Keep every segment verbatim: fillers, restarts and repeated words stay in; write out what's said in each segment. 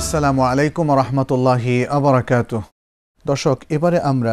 আসসালামু আলাইকুম রহমতুল্লাহি আবরাকাতুহ। দর্শক, এবারে আমরা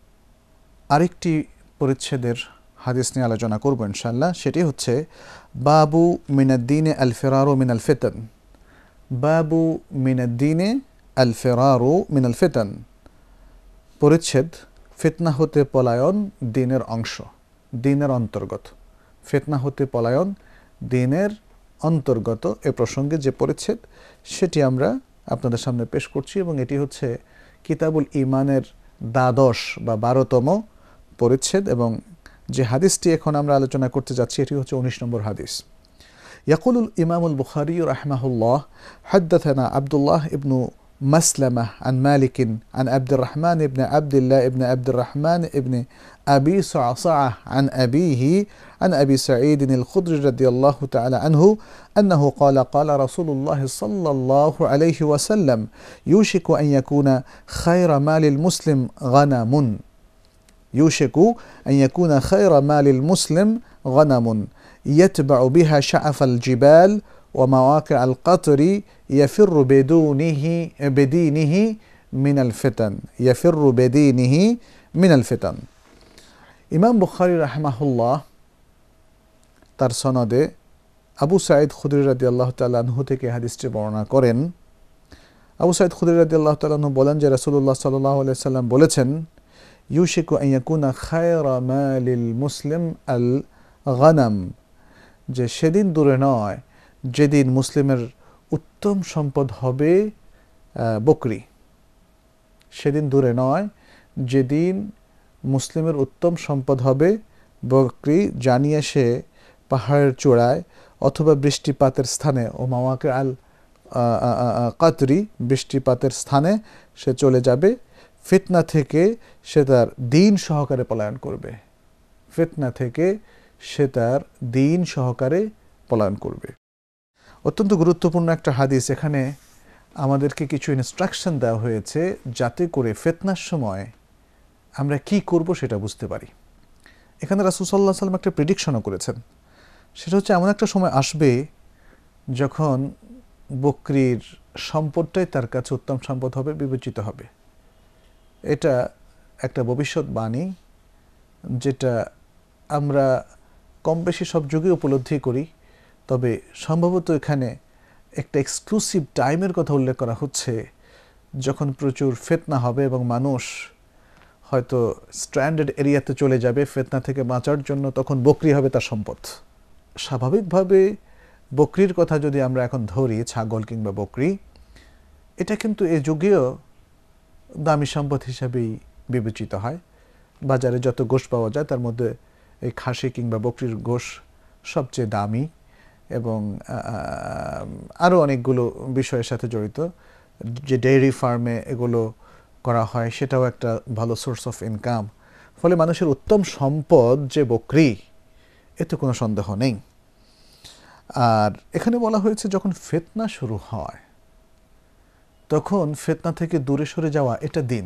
আরেকটি পরিচ্ছেদের হাদিস নিয়ে আলোচনা করব ইনশাআল্লাহ। সেটি হচ্ছে বাবু মিনাদ্দিনে আল ফিরারু মিনাল ফিতন। বাবু মিনাদ্দিনে আল ফিরারু মিনাল ফিতন, পরিচ্ছেদ ফিতনা হতে পলায়ন দিনের অংশ, দিনের অন্তর্গত। ফিতনা হতে পলায়ন দিনের অন্তর্গত এ প্রসঙ্গে যে পরিচ্ছেদ সেটি আমরা আপনাদের সামনে পেশ করছি, এবং এটি হচ্ছে কিতাবুল ইমানের দ্বাদশ বা বারোতম পরিচ্ছেদ, এবং যে হাদিসটি এখন আমরা আলোচনা করতে যাচ্ছি এটি হচ্ছে উনিশ নম্বর হাদিস। ইয়াকুলুল ইমামুল বুখারী রাহিমাহুল্লাহ হাদ্দাথানা আব্দুল্লাহ ইবনু مسلمة عن مالك عن عبد الرحمن بن عبد الله بن عبد الرحمن بن أبي صعصعة عن أبيه عن أبي سعيد الخدري رضي الله تعالى عنه أنه قال قال رسول الله صلى الله عليه وسلم يوشك أن يكون خير مال المسلم غنم يوشك أن يكون خير مال المسلم غنم يتبع بها شعف الجبال ومواقع القطر يفر بدونه بدينه من الفتن يفر بدينه من الفتن। ইমাম বুখারী রাহিমাহুল্লাহ তার সনদে আবু সাঈদ খুদরি রাদিয়াল্লাহু তাআলা আনহু থেকে হাদিসটি বর্ণনা করেন। আবু সাঈদ খুদরি রাদিয়াল্লাহু তাআলা আনহু বলেন যে রাসূলুল্লাহ সাল্লাল্লাহু আলাইহি সাল্লাম বলেছেন, ইউশিকু আন ইয়াকুনা খায়রা মালিল মুসলিম আল গানাম, যে সেদিন দূরে নয় যেদিন মুসলিমের উত্তম সম্পদ হবে বকরি। সেদিন দূরে নয় যেদিন মুসলিমের উত্তম সম্পদ হবে বকরি, জানিয়ে সে পাহাড়ের চূড়ায় অথবা বৃষ্টিপাতের স্থানে ও মাওয়াকে আল কাতরি বৃষ্টিপাতের স্থানে সে চলে যাবে। ফিতনা থেকে সে তার দিন সহকারে পলায়ন করবে। ফিতনা থেকে সে তার দিন সহকারে পলায়ন করবে। অত্যন্ত গুরুত্বপূর্ণ একটা হাদিস। এখানে আমাদেরকে কিছু ইনস্ট্রাকশন দেওয়া হয়েছে যাতে করে ফিতনার সময় আমরা কি করব সেটা বুঝতে পারি। এখানে রাসূল সাল্লাল্লাহু আলাইহি ওয়াসাল্লাম একটা প্রেডিকশনও করেছেন। সেটা হচ্ছে এমন একটা সময় আসবে যখন বকরির সম্পদটাই তার কাছে উত্তম সম্পদ হবে, বিবেচিত হবে। এটা একটা ভবিষ্যৎবাণী যেটা আমরা কম বেশি সব যুগে উপলব্ধি করি, তবে সম্ভবত এখানে একটা এক্সক্লুসিভ টাইমের কথা উল্লেখ করা হচ্ছে যখন প্রচুর ফিতনা হবে এবং মানুষ হয়তো স্ট্র্যান্ডেড এরিয়াতে চলে যাবে ফিতনা থেকে বাঁচার জন্য। তখন বকরি হবে তার সম্পদ। স্বাভাবিকভাবে বকরির কথা যদি আমরা এখন ধরি, ছাগল কিংবা বকরি, এটা কিন্তু এ যুগেও দামি সম্পদ হিসাবেই বিবেচিত হয়। বাজারে যত গোশ পাওয়া যায় তার মধ্যে এই খাসি কিংবা বকরির গোশ সবচেয়ে দামি, এবং আরও অনেকগুলো বিষয়ের সাথে জড়িত। যে ডেইরি ফার্মে এগুলো করা হয় সেটাও একটা ভালো সোর্স অফ ইনকাম। ফলে মানুষের উত্তম সম্পদ যে বকরি, এতে কোনো সন্দেহ নেই। আর এখানে বলা হয়েছে যখন ফিতনা শুরু হয় তখন ফিতনা থেকে দূরে সরে যাওয়া এটা দিন।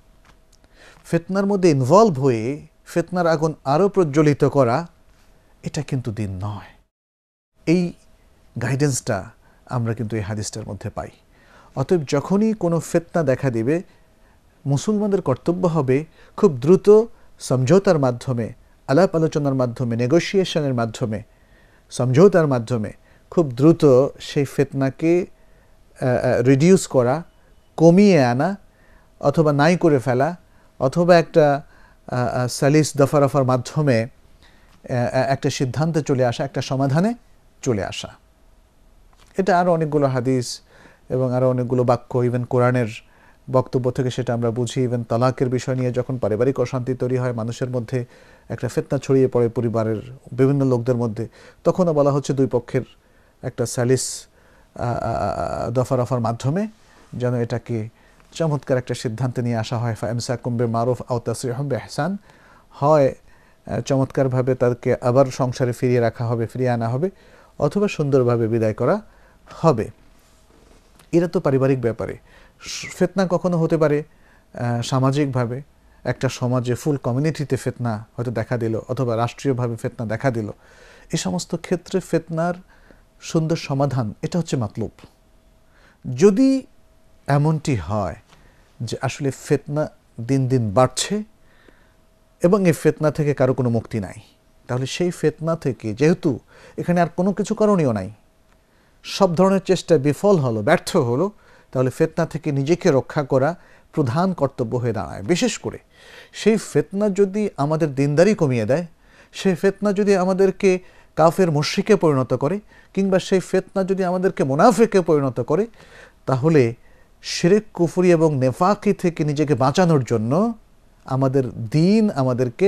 ফিতনার মধ্যে ইনভলভ হয়ে ফিতনার আগুন আরও প্রজ্বলিত করা এটা কিন্তু দিন নয়। এই গাইডেন্সটা আমরা কিন্তু এই হাদিসটার মধ্যে পাই। অতএব যখনই কোনো ফিতনা দেখা দিবে, মুসলমানদের কর্তব্য হবে খুব দ্রুত সমঝোতার মাধ্যমে, আলাপ আলোচনার মাধ্যমে, নেগোসিয়েশনের মাধ্যমে, সমঝোতার মাধ্যমে খুব দ্রুত সেই ফিতনাকে রিডিউস করা, কমিয়ে আনা, অথবা নাই করে ফেলা, অথবা একটা সালিস দফারফার মাধ্যমে একটা সিদ্ধান্তে চলে আসা, একটা সমাধানে চলে আসা। এটা আরও অনেকগুলো হাদিস এবং আরও অনেকগুলো বাক্য, ইভেন কোরআনের বক্তব্য থেকে সেটা আমরা বুঝি। ইভেন তালাকের বিষয় নিয়ে যখন পারিবারিক অশান্তি তৈরি হয়, মানুষের মধ্যে একটা ফিতনা ছড়িয়ে পড়ে পরিবারের বিভিন্ন লোকদের মধ্যে, তখনও বলা হচ্ছে দুই পক্ষের একটা সালিস দফারফার মাধ্যমে যেন এটাকে চমৎকার একটা সিদ্ধান্তে নিয়ে আসা হয়। ফাইমসাকুম বিমারুফ আও তাসরিহুম বিইহসান, হয় চমৎকারভাবে তাদেরকে আবার সংসারে ফিরিয়ে রাখা হবে, ফিরিয়ে আনা হবে, অথবা সুন্দরভাবে বিদায় করা হবে। এটা তো পারিবারিক ব্যাপারে। ফিতনা কখনো হতে পারে সামাজিকভাবে, একটা সমাজে ফুল কমিউনিটিতে ফিতনা হয়তো দেখা দিল, অথবা রাষ্ট্রীয়ভাবে ফিতনা দেখা দিল। এই সমস্ত ক্ষেত্রে ফিতনার সুন্দর সমাধান এটা হচ্ছে মাতলুব। যদি এমনটি হয় যে আসলে ফিতনা দিন দিন বাড়ছে এবং এই ফিতনা থেকে কারো কোনো মুক্তি নাই, তাহলে সেই ফিতনা থেকে যেহেতু এখানে আর কোনো কিছু করণীয় নাই, সব ধরনের চেষ্টা বিফল হলো, ব্যর্থ হলো, তাহলে ফিতনা থেকে নিজেকে রক্ষা করা প্রধান কর্তব্য হয়ে দাঁড়ায়। বিশেষ করে সেই ফিতনা যদি আমাদের দিনদারি কমিয়ে দেয়, সেই ফিতনা যদি আমাদেরকে কাফের মুশরিকে পরিণত করে, কিংবা সেই ফিতনা যদি আমাদেরকে মুনাফিকে পরিণত করে, তাহলে শিরক কুফরি এবং নেফাকি থেকে নিজেকে বাঁচানোর জন্য আমাদের দিন আমাদেরকে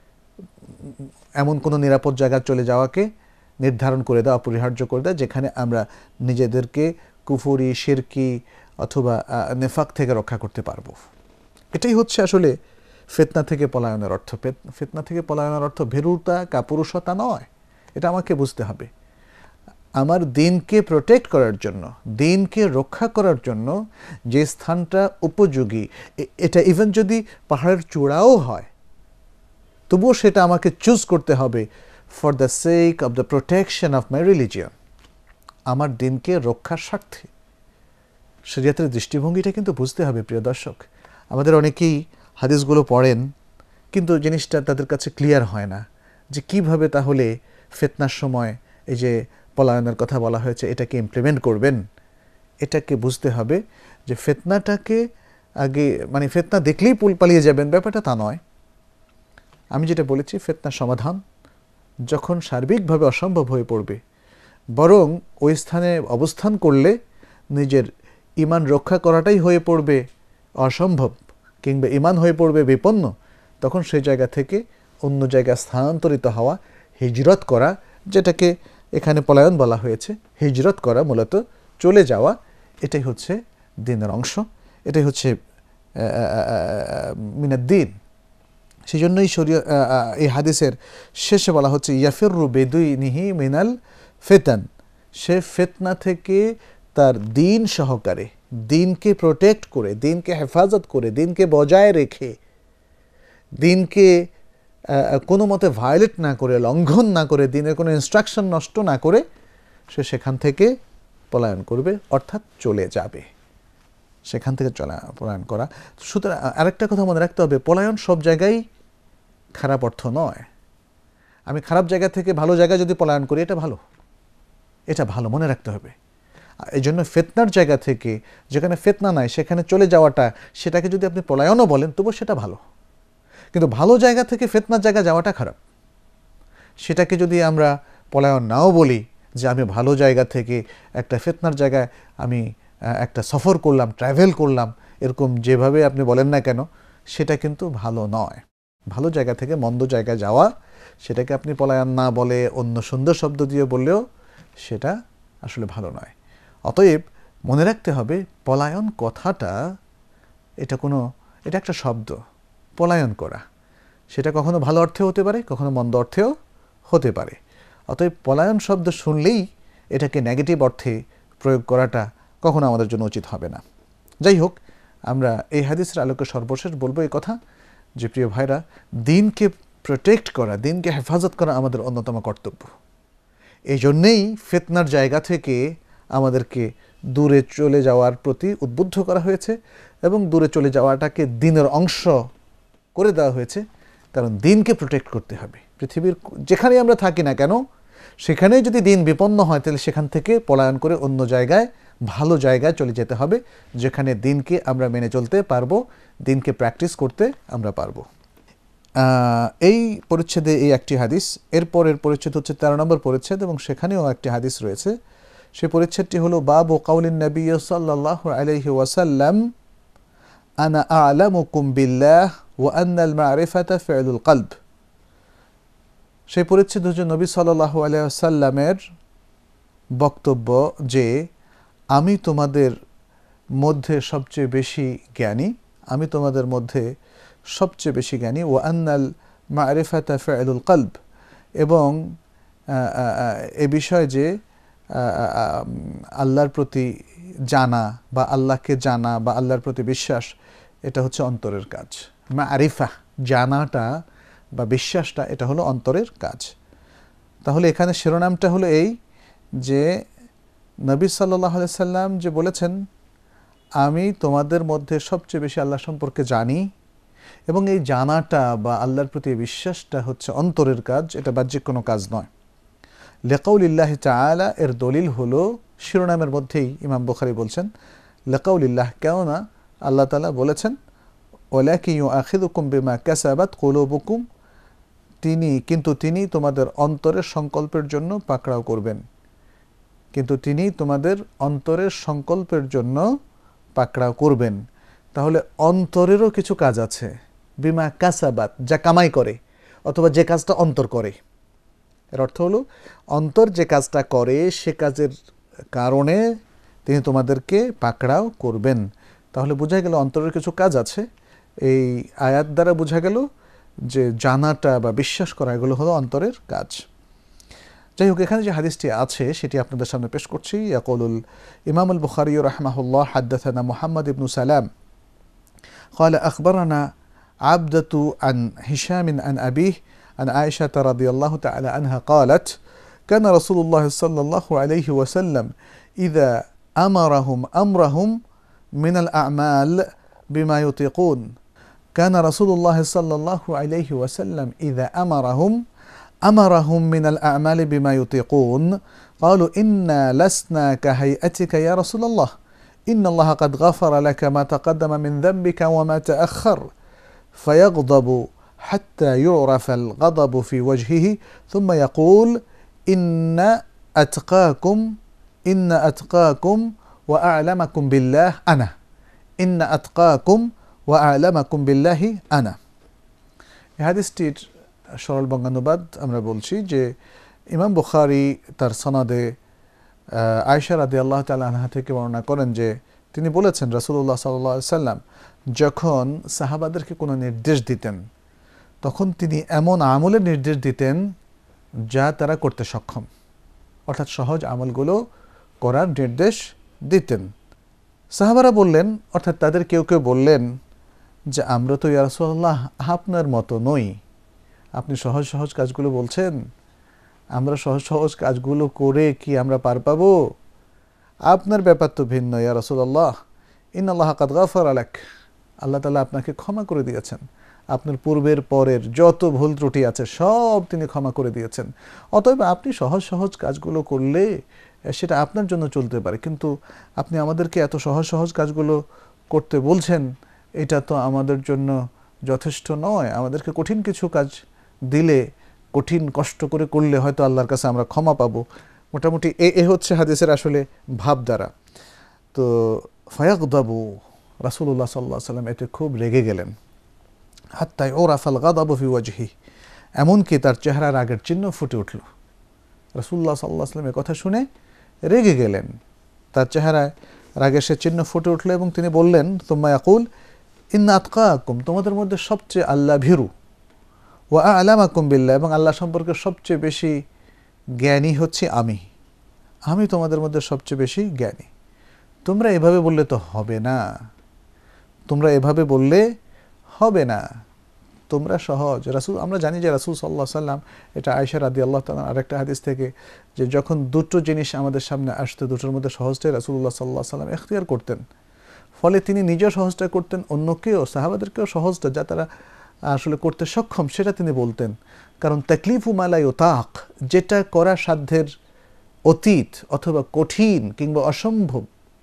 এমন কোনো নিরাপদ জায়গায় চলে যাওয়াকে নির্ধারণ করে দেওয়া, অপরিহার্য করে দেয়, যেখানে আমরা নিজেদেরকে কুফরি, শিরকি অথবা নেফাক থেকে রক্ষা করতে পারবো। এটাই হচ্ছে আসলে ফিতনা থেকে পলায়নের অর্থ। ফিতনা থেকে পলায়নের অর্থ ভীরুতা, কাপুরুষতা নয়, এটা আমাকে বুঝতে হবে। আমার দিনকে প্রোটেক্ট করার জন্য, দিনকে রক্ষা করার জন্য যে স্থানটা উপযোগী, এটা ইভেন যদি পাহাড়ের চূড়াও হয়, তবুও সেটা আমাকে চুজ করতে হবে for the sake of the protection of my religion, আমার দিনকে রক্ষার স্বার্থে। শরিয়াতের দৃষ্টিভঙ্গিটা কিন্তু বুঝতে হবে প্রিয় দর্শক। আমাদের অনেকেই হাদিসগুলো পড়েন, কিন্তু জিনিসটা তাদের কাছে ক্লিয়ার হয় না যে কিভাবে তাহলে ফিতনার সময় এই যে পলায়নের কথা বলা হয়েছে এটাকে ইমপ্লিমেন্ট করবেন। এটাকে বুঝতে হবে যে ফিতনাটাকে আগে, মানে ফিতনা দেখলেই পুল পালিয়ে যাবেন, ব্যাপারটা তা নয়। আমি যেটা বলেছি, ফিতনার সমাধান যখন সার্বিকভাবে অসম্ভব হয়ে পড়বে, বরং ওই স্থানে অবস্থান করলে নিজের ঈমান রক্ষা করাটাই হয়ে পড়বে অসম্ভব, কিংবা ঈমান হয়ে পড়বে বিপন্ন, তখন সেই জায়গা থেকে অন্য জায়গায় স্থানান্তরিত হওয়া, হিজরত করা, যেটাকে এখানে পলায়ন বলা হয়েছে, হিজরত করা মূলত চলে যাওয়া, এটাই হচ্ছে দ্বীনের অংশ, এটাই হচ্ছে মিনাদ দ্বীন। সেই জন্যই শরীয় এই হাদিসের শেষে বলা হচ্ছে ইয়াফিরু বিদুইনিহি মিনাল ফিতান, সে ফিতনা থেকে তার দিন সহকারে, দিনকে প্রোটেক্ট করে, দিনকে হেফাজত করে, দিনকে বজায় রেখে, দিনকে কোনো মতে ভায়োলেট না করে, লঙ্ঘন না করে, দিনের কোনো ইনস্ট্রাকশন নষ্ট না করে সে সেখান থেকে পলায়ন করবে, অর্থাৎ চলে যাবে, সেখান থেকে চলা পলায়ন করা। সুতরাং আরেকটা কথা মনে রাখতে হবে, পলায়ন সব জায়গায় খারাপ অর্থ নয়। আমি খারাপ জায়গা থেকে ভালো জায়গায় যদি পলায়ন করি, এটা ভালো, এটা ভালো মনে রাখতে হবে। এই জন্য ফিতনার জায়গা থেকে, যেখানে ফিতনা নাই সেখানে চলে যাওয়াটা, সেটাকে যদি আপনি পলায়নও বলেন তবু সেটা ভালো। কিন্তু ভালো জায়গা থেকে ফিতনার জায়গা যাওয়াটা খারাপ। সেটাকে যদি আমরা পলায়ন নাও বলি, যে আমি ভালো জায়গা থেকে একটা ফিতনার জায়গায় আমি একটা সফর করলাম, ট্রাভেল করলাম, এরকম যেভাবে আপনি বলেন না কেন, সেটা কিন্তু ভালো নয়। ভালো জায়গা থেকে মন্দ জায়গায় যাওয়া, সেটাকে আপনি পলায়ন না বলে অন্য সুন্দর শব্দ দিয়ে বললেও সেটা আসলে ভালো নয়। অতএব মনে রাখতে হবে, পলায়ন কথাটা এটা কোনো, এটা একটা শব্দ, পলায়ন করা, সেটা কখনো ভালো অর্থে হতে পারে, কখনো মন্দ অর্থেও হতে পারে। অতএব পলায়ন শব্দ শুনলেই এটাকে নেগেটিভ অর্থে প্রয়োগ করাটা কখনো আমাদের জন্য উচিত হবে না। যাই হোক, আমরা এই হাদিসের আলোকে সর্বশেষ বলবো এই কথা যে প্রিয় ভাইরা, দিনকে প্রোটেক্ট করা, দিনকে হেফাজত করা আমাদের অন্যতম কর্তব্য। এই জন্যেই ফিতনার জায়গা থেকে আমাদেরকে দূরে চলে যাওয়ার প্রতি উদ্বুদ্ধ করা হয়েছে, এবং দূরে চলে যাওয়াটাকে দিনের অংশ করে দেওয়া হয়েছে, কারণ দিনকে প্রোটেক্ট করতে হবে। পৃথিবীর যেখানে আমরা থাকি না কেন, সেখানে যদি দিন বিপন্ন হয়, তাহলে সেখান থেকে পলায়ন করে অন্য জায়গায়, ভালো জায়গায় চলে যেতে হবে, যেখানে দিনকে আমরা মেনে চলতে পারবো, দিনকে প্র্যাকটিস করতে আমরা পারবো। এই পরিচ্ছেদে এই একটি হাদিস, এরপরের পরিচ্ছেদ হচ্ছে তেরো নম্বর পরিচ্ছেদ, এবং সেখানেও একটি হাদিস রয়েছে। সেই পরিচ্ছেদটি হলো বাবু কাউলিন নবী সাল্লাল্লাহু আলাইহি ওয়াসাল্লাম আনা আ'লামুকুম বিল্লাহ ওয়া আন্নাল মা'রিফাতা ফি'লুল কলব। সেই পরিচ্ছেদ হচ্ছে নবী সাল্লাল্লাহু আলাইহি ওয়াসাল্লামের বক্তব্য যে আমি তোমাদের মধ্যে সবচেয়ে বেশি জ্ঞানী, আমি তোমাদের মধ্যে সবচেয়ে বেশি জ্ঞানী, ওয়া আন্নাল মা'রিফাতা ফি'লুল কলব, এবং এ বিষয় যে আল্লাহর প্রতি জানা বা আল্লাহকে জানা বা আল্লাহর প্রতি বিশ্বাস, এটা হচ্ছে অন্তরের কাজ। মা'রিফা, জানাটা বা বিশ্বাসটা, এটা হলো অন্তরের কাজ। তাহলে এখানে শিরোনামটা হলো এই যে নবী সাল্লাল্লাহু আলাইহি সাল্লাম যে বলেছেন আমি তোমাদের মধ্যে সবচেয়ে বেশি আল্লাহ সম্পর্কে জানি, এবং এই জানাটা বা আল্লাহর প্রতি বিশ্বাসটা হচ্ছে অন্তরের কাজ, এটা বাহ্যিক কোনো কাজ নয়। লিকাউলিল্লাহি তাআলা এর দলিল হলো শিরোনামের মধ্যেই ইমাম বুখারী বলছেন লিকাউলিল্লাহ, কেননা আল্লাহ তাআলা বলেছেন ওয়ালাকিন ইউআখিযুকুম বিমা কাসাবাত কুলুবুকুম, তিনি কিন্তু তিনি তোমাদের অন্তরের সংকল্পের জন্য পাকড়াও করবেন, কিন্তু তিনি তোমাদের অন্তরের সংকল্পের জন্য পাকড়াও করবেন। তাহলে অন্তরেরও কিছু কাজ আছে, বিমা কাসাবাত, যা কামাই করে অথবা যে কাজটা অন্তর করে। এর অর্থ হলো অন্তর যে কাজটা করে সে কাজের কারণে তিনি তোমাদেরকে পাকড়াও করবেন। তাহলে বোঝা গেল অন্তরের কিছু কাজ আছে। এই আয়াত দ্বারা বোঝা গেল যে জানাটা বা বিশ্বাস করা এগুলো হলো অন্তরের কাজ। যাই হোক, এখানে যে হাদিসটি আছে সেটি আপনাদের সামনে পেশ করছি। ইয়াকুলুল ইমাম আল বুখারী রাহিমাহুল্লাহ হাদাথানা মুহাম্মদ ইবনু সালাম قال أخبرنا عبدة عن هشام عن أبيه عن عائشة رضي الله تعالى عنها قالت كان رسول الله صلى الله عليه وسلم إذا أمرهم أمرهم من الأعمال بما يطيقون كان رسول الله صلى الله عليه وسلم إذا أمرهم أمرهم من الأعمال بما يطيقون قالوا إنا لسنا كهيئتك يا رسول الله إن الله قد غفر لك ما تقدم من ذنبك وما تأخر فيغضب حتى يعرف الغضب في وجهه ثم يقول إن أتقاكم إن أتقاكم وأعلمكم بالله أنا إن أتقاكم وأعلمكم بالله أنا। এই হাদিসটির সরল বঙ্গানুবাদ আমরা বলছি যে ইমাম বুখারী তার সনদে আয়েশা রাদিয়াল্লাহু তাআলা আনহা থেকে বর্ণনা করেন যে তিনি বলেছেন রাসূলুল্লাহ সাল্লাল্লাহু আলাইহি সাল্লাম যখন সাহাবাদেরকে কোনো নির্দেশ দিতেন তখন তিনি এমন আমলের নির্দেশ দিতেন যা তারা করতে সক্ষম, অর্থাৎ সহজ আমলগুলো করার নির্দেশ দিতেন। সাহাবারা বললেন, অর্থাৎ তাদের কেউ কেউ বললেন যে আমরা তো ইয়া রাসূলুল্লাহ আপনার মতো নই, আপনি সহজ সহজ কাজগুলো বলছেন, আমরা সহজ সহজ কাজগুলো করে কি আমরা পার পাবো? আপনার ব্যাপার তো ভিন্ন ইয়া রাসূলুল্লাহ, ইন্নাল্লাহা কাদ গাফারা লাক, আল্লাহ তাআলা আপনাকে ক্ষমা করে দিয়েছেন, আপনার পূর্বের পরের যত ভুল ত্রুটি আছে সব তিনি ক্ষমা করে দিয়েছেন, অতএব আপনি সহজ সহজ কাজগুলো করলে সেটা আপনার জন্য চলতে পারে, কিন্তু আপনি আমাদেরকে এত সহজ সহজ কাজগুলো করতে বলছেন, এটা তো আমাদের জন্য যথেষ্ট নয়, আমাদেরকে কঠিন কিছু কাজ দিলে, কঠিন কষ্ট করে করলে হয়তো আল্লাহর কাছে আমরা ক্ষমা পাবো। মোটামুটি এ এ হচ্ছে হাদিসের আসলে ভাবধারা। তো ফায়াগদাবু, রাসূলুল্লাহ সাল্লাল্লাহু আলাইহি সাল্লাম এতে খুব রেগে গেলেন। হাত্তা ইউরাফাল গাদাবু ফি ওয়াজহি, এমনকি তার চেহারার রাগের চিহ্ন ফুটে উঠল। রাসূলুল্লাহ সাল্লাল্লাহু আলাইহি সাল্লামের কথা শুনে রেগে গেলেন, তার চেহারায় রাগের সে চিহ্ন ফুটে উঠল এবং তিনি বললেন তুম্মা ইয়াকুল ইন্না আতকাকুম, তোমাদের মধ্যে সবচেয়ে আল্লাহ ভীরু, ওয়া আ'লামাকুম বিল্লাহ, এবং আল্লাহ সম্পর্কে সবচেয়ে বেশি জ্ঞানী হচ্ছে আমি, আমি তোমাদের মধ্যে সবচেয়ে বেশি জ্ঞানী। তোমরা এভাবে বললে তো হবে না, তোমরা এভাবে বললে হবে না, তোমরা সহজ। রাসূল, আমরা জানি যে রাসূল সাল্লাল্লাহু আলাইহি সাল্লাম, এটা আয়েশা রাদিয়াল্লাহু তাআলা আরেকটা হাদিস থেকে, যে যখন দুটো জিনিস আমাদের সামনে আসতো দুটোর মধ্যে সহজটাই রাসূলুল্লাহ সাল্লাল্লাহু আলাইহি সাল্লাম এখতিয়ার করতেন, ফলে তিনি নিজেও সহজটা করতেন, অন্যকেও সাহাবাদেরকেও সহজটা যা তারা আসলে করতে সক্ষম সেটা তিনি বলতেন। কারণ তাকলিফু মা লা ইউতাক, যেটা করা সাধ্যের অতীত অথবা কঠিন কিংবা অসম্ভব,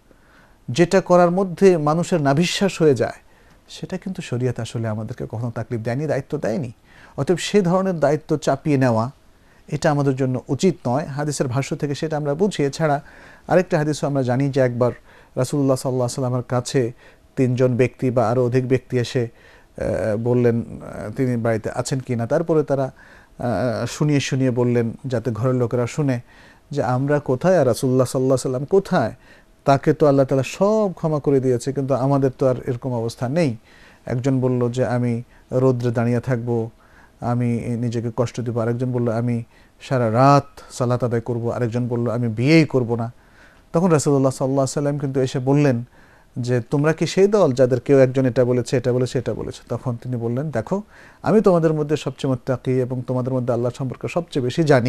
যেটা করার মধ্যে মানুষের নাভিশ্বাস হয়ে যায়, সেটা কিন্তু শরীয়ত আসলে আমাদেরকে কখনো তাকলিফ দেয়নি, দায়িত্ব দেয়নি। অতএব সে ধরনের দায়িত্ব চাপিয়ে নেওয়া এটা আমাদের জন্য উচিত নয়। হাদিসের ভাষ্য থেকে সেটা আমরা বুঝি। এছাড়া আরেকটা হাদিসও আমরা জানি যে একবার রাসূলুল্লাহ সাল্লাল্লাহু আলাইহি সাল্লামের কাছে তিনজন ব্যক্তি বা আরও অধিক ব্যক্তি এসে বললেন তিনি বাড়িতে আছেন কি না, তারপরে তারা শুনিয়ে শুনিয়ে বললেন যাতে ঘরের লোকেরা শুনে যে আমরা কোথায়, আর রাসূলুল্লাহ সাল্লাল্লাহু আলাইহি সাল্লাম কোথায়, তাকে তো আল্লাহ তাআলা সব ক্ষমা করে দিয়েছে, কিন্তু আমাদের তো আর এরকম অবস্থা নেই। একজন বলল যে আমি রৌদ্রে দাঁড়িয়ে থাকব, আমি নিজেকে কষ্ট দেব, আরেকজন বলল আমি সারা রাত সালাত আদায় করব, আরেকজন বলল আমি বিয়েই করব না। তখন রাসূলুল্লাহ সাল্লাল্লাহু আলাইহি সাল্লাম কিন্তু এসে বললেন যে তোমরা কি সেই দল যাদের কেউ একজন এটা বলেছে এটা বলেছে এটা বলেছে? তখন তিনি বললেন দেখো, আমি তোমাদের মধ্যে সবচেয়ে মুত্তাকি এবং তোমাদের মধ্যে আল্লাহ সম্পর্কে সবচেয়ে বেশি জানি,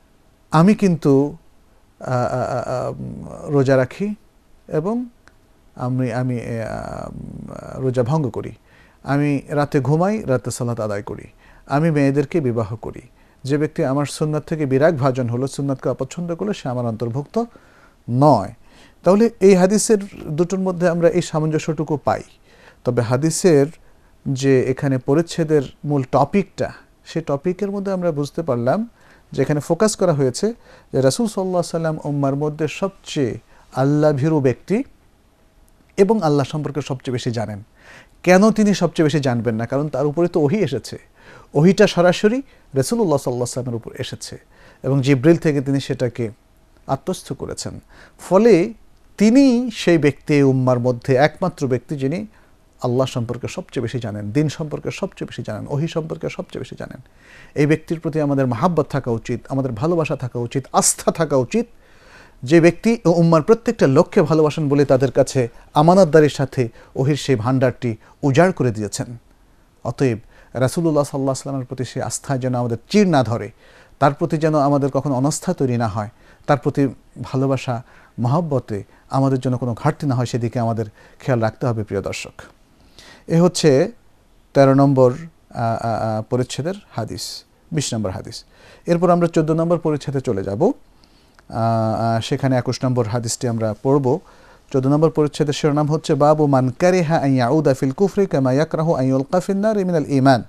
আমি কিন্তু রোজা রাখি এবং আমি আমি রোজা ভঙ্গ করি, আমি রাতে ঘুমাই, রাতে সালাত আদায় করি, আমি মেয়েদেরকে বিবাহ করি, যে ব্যক্তি আমার সুন্নাত থেকে বিরাগ ভাজন হলো, সুন্নাতকে অপছন্দ করলো, সে আমার অন্তর্ভুক্ত নয়। তাহলে এই হাদিসের দুটোর মধ্যে আমরা এই সামঞ্জস্যটুকু পাই। তবে হাদিসের যে এখানে পরিচ্ছেদের মূল টপিকটা, সেই টপিকের মধ্যে আমরা বুঝতে পারলাম যে এখানে ফোকাস করা হয়েছে যে রাসূল সাল্লাল্লাহু আলাইহি সাল্লাম উম্মার মধ্যে সবচেয়ে আল্লাহ ভীরু ব্যক্তি এবং আল্লাহ সম্পর্কে সবচেয়ে বেশি জানেন। কেন তিনি সবচেয়ে বেশি জানবেন না? কারণ তার উপরে তো ওহী এসেছে, ওহীটা সরাসরি রাসূলুল্লাহ সাল্লাল্লাহু আলাইহি সাল্লামের উপর এসেছে এবং জিবরিল থেকে তিনি সেটাকে আত্মস্থ করেছেন। ফলে তিনি সেই ব্যক্তি উম্মার মধ্যে একমাত্র ব্যক্তি যিনি আল্লাহ সম্পর্কে সবচেয়ে বেশি জানেন, দিন সম্পর্কে সবচেয়ে বেশি জানেন, ওহী সম্পর্কে সবচেয়ে বেশি জানেন। এই ব্যক্তির প্রতি আমাদের মাহাব্বত থাকা উচিত, আমাদের ভালোবাসা থাকা উচিত, আস্থা থাকা উচিত। যে ব্যক্তি উম্মার প্রত্যেকটা লক্ষ্যে ভালোবাসেন বলে তাদের কাছে আমানতদারির সাথে ওহীর সেই ভাণ্ডারটি উজাড় করে দিয়েছেন। অতএব রাসূলুল্লাহ সাল্লাল্লাহু আলাইহি ওয়াসাল্লামের প্রতি সেই আস্থা যেন আমাদের চির না ধরে, তার প্রতি যেন আমাদের কখনো অনাস্থা তৈরি না হয়, তার প্রতি ভালোবাসা মহব্বতে আমাদের জন্য কোনো ঘাটতি না হয়, সেদিকে আমাদের খেয়াল রাখতে হবে। প্রিয় দর্শক, এ হচ্ছে তেরো নম্বর পরিচ্ছেদের হাদিস, বিশ নম্বর হাদিস। এরপর আমরা চোদ্দ নম্বর পরিচ্ছেদে চলে যাব। সেখানে একুশ নম্বর হাদিসটি আমরা পড়ব। চোদ্দ নম্বর পরিচ্ছেদের শিরোনাম হচ্ছে বাবু মান কারিহা আন ইয়াউদা ফিল কুফরি কামা ইয়াকরাহু আন ইউলকা ফিন নার মিনাল ঈমান।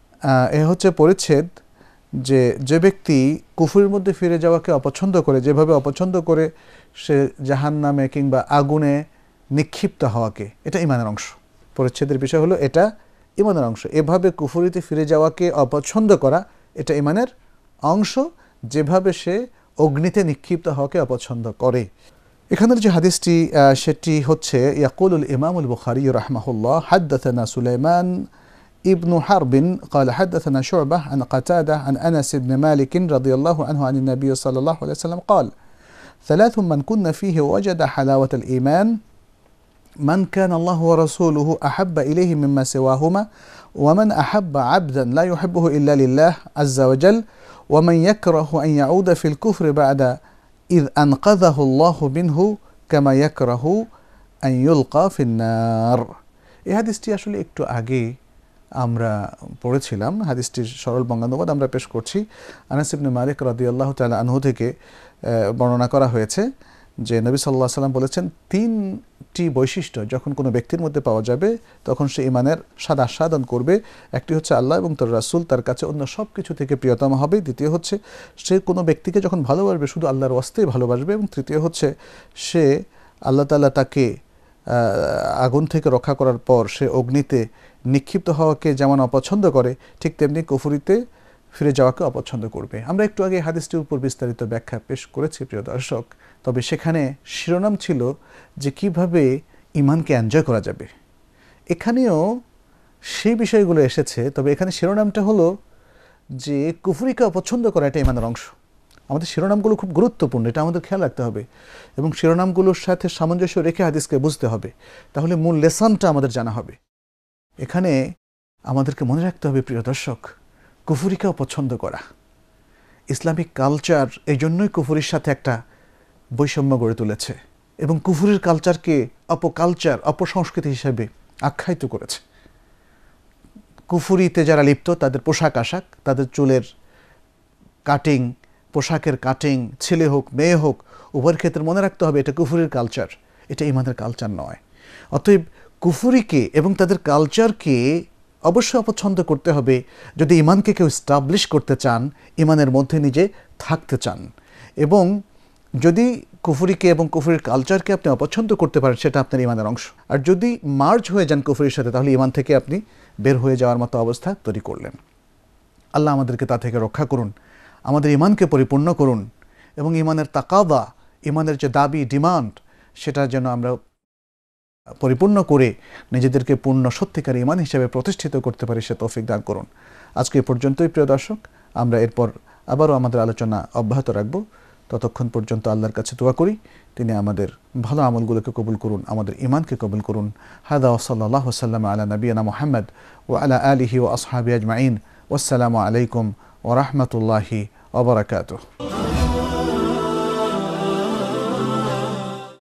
এ হচ্ছে পরিচ্ছেদ যে যে ব্যক্তি কুফরির মধ্যে ফিরে যাওয়াকে অপছন্দ করে, যেভাবে অপছন্দ করে সে জাহান্নামে কিংবা আগুনে নিক্ষিপ্ত হওয়াকে, এটা ঈমানের অংশ। পরিচ্ছেদের বিষয় হলো এটা ঈমানের অংশ। এভাবে কুফরিতে ফিরে যাওয়াকে অপছন্দ করা এটা ঈমানের অংশ, যেভাবে সে অগ্নিতে নিক্ষিপ্ত হওয়াকে অপছন্দ করে। এখানের যে হাদিসটি সেটি হচ্ছে ইয়াকুলুল ইমামুল বুখারী রাহমাহুল্লাহ হাদাথানা সুলাইমান ابن حرب قال حدثنا شعبة عن قتادة عن أنس بن مالك رضي الله عنه عن النبي صلى الله عليه وسلم قال ثلاث من كن فيه وجد حلاوة الإيمان من كان الله ورسوله أحب إليه مما سواهما ومن أحب عبدا لا يحبه إلا لله عز وجل ومن يكره أن يعود في الكفر بعد إذ أنقذه الله منه كما يكره أن يلقى في النار। এই হাদিসটি আসলে একটু আগে আমরা পড়েছিলাম। হাদিসটির সরল বঙ্গানুবাদ আমরা পেশ করছি। আনাস ইবনে মালিক রাদিয়াল্লাহু তাআলা আনহু থেকে বর্ণনা করা হয়েছে যে নবী সাল্লাল্লাহু আলাইহি ওয়াসাল্লাম বলেছেন, তিনটি বৈশিষ্ট্য যখন কোনো ব্যক্তির মধ্যে পাওয়া যাবে তখন সে ঈমানের স্বাদ আস্বাদন করবে। একটি হচ্ছে আল্লাহ এবং তার রাসূল তার কাছে অন্য সব কিছু থেকে প্রিয়তম হবে। দ্বিতীয় হচ্ছে সে কোনো ব্যক্তিকে যখন ভালোবাসবে শুধু আল্লাহর ওয়াস্তেই ভালোবাসবে। এবং তৃতীয় হচ্ছে সে আল্লাহ তাআলা তাকে আগুন থেকে রক্ষা করার পর সে অগ্নিতে নিক্ষিপ্ত হওয়াকে যেমন অপছন্দ করে, ঠিক তেমনি কুফরিতে ফিরে যাওয়াকে অপছন্দ করবে। আমরা একটু আগে হাদিসটির উপর বিস্তারিত ব্যাখ্যা পেশ করেছি প্রিয় দর্শক। তবে সেখানে শিরোনাম ছিল যে কিভাবে ঈমানকে এনজয় করা যাবে। এখানেও সেই বিষয়গুলো এসেছে, তবে এখানে শিরোনামটা হলো যে কুফরিকে অপছন্দ করা এটা ঈমানের অংশ। আমাদের শিরোনামগুলো খুব গুরুত্বপূর্ণ, এটা আমাদের খেয়াল রাখতে হবে এবং শিরোনামগুলোর সাথে সামঞ্জস্য রেখে হাদিসকে বুঝতে হবে, তাহলে মূল লেসনটা আমাদের জানা হবে। এখানে আমাদেরকে মনে রাখতে হবে প্রিয় দর্শক, কুফরিকে অপছন্দ করা, ইসলামিক কালচার এই জন্যই কুফরির সাথে একটা বৈষম্য গড়ে তুলেছে এবং কুফরির কালচারকে অপকালচার, অপসংস্কৃতি হিসেবে আখ্যায়িত করেছে। কুফরিতে যারা লিপ্ত তাদের পোশাক আশাক, তাদের চুলের কাটিং, পোশাকের কাটিং, ছেলে হোক মেয়ে হোক উভয়ের ক্ষেত্রে মনে রাখতে হবে এটা কুফরির কালচার, এটা ঈমানের কালচার নয়। অতএব কুফরিকে এবং তাদের কালচারকে অবশ্যই অপছন্দ করতে হবে যদি ঈমানকে কেউ স্টাবলিশ করতে চান, ঈমানের মধ্যে নিজে থাকতে চান। এবং যদি কুফরিকে এবং কুফরির কালচারকে আপনি অপছন্দ করতে পারেন সেটা আপনার ঈমানের অংশ। আর যদি মার্জ হয়ে যান কুফরির সাথে তাহলে ঈমান থেকে আপনি বের হয়ে যাওয়ার মতো অবস্থা তৈরি করলেন। আল্লাহ আমাদেরকে তা থেকে রক্ষা করুন, আমাদের ঈমানকে পরিপূর্ণ করুন এবং ঈমানের তাকাদা, ঈমানের যে দাবি ডিমান্ড সেটা যেন আমরা পরিপূর্ণ করে নিজেদেরকে পূর্ণ সত্যিকার ঈমান হিসেবে প্রতিষ্ঠিত করতে পারি, সে তৌফিক দান করুন। আজকে এ পর্যন্তই প্রিয় দর্শক, আমরা এরপর আবারও আমাদের আলোচনা অব্যাহত রাখব। ততক্ষণ পর্যন্ত আল্লাহর কাছে দোয়া করি তিনি আমাদের ভালো আমলগুলোকে কবুল করুন, আমাদের ঈমানকে কবুল করুন। হাদা ওয়া সাল্লাল্লাহু ওয়াসাল্লাম আলা নবিয়িনা মুহাম্মদ ওয়া আলা আলিহি ওয়া আসহাবিহি আজমাইন। ওয়াসসালামু আলাইকুম ওয়া রাহমাতুল্লাহি ওয়া বারাকাতুহু।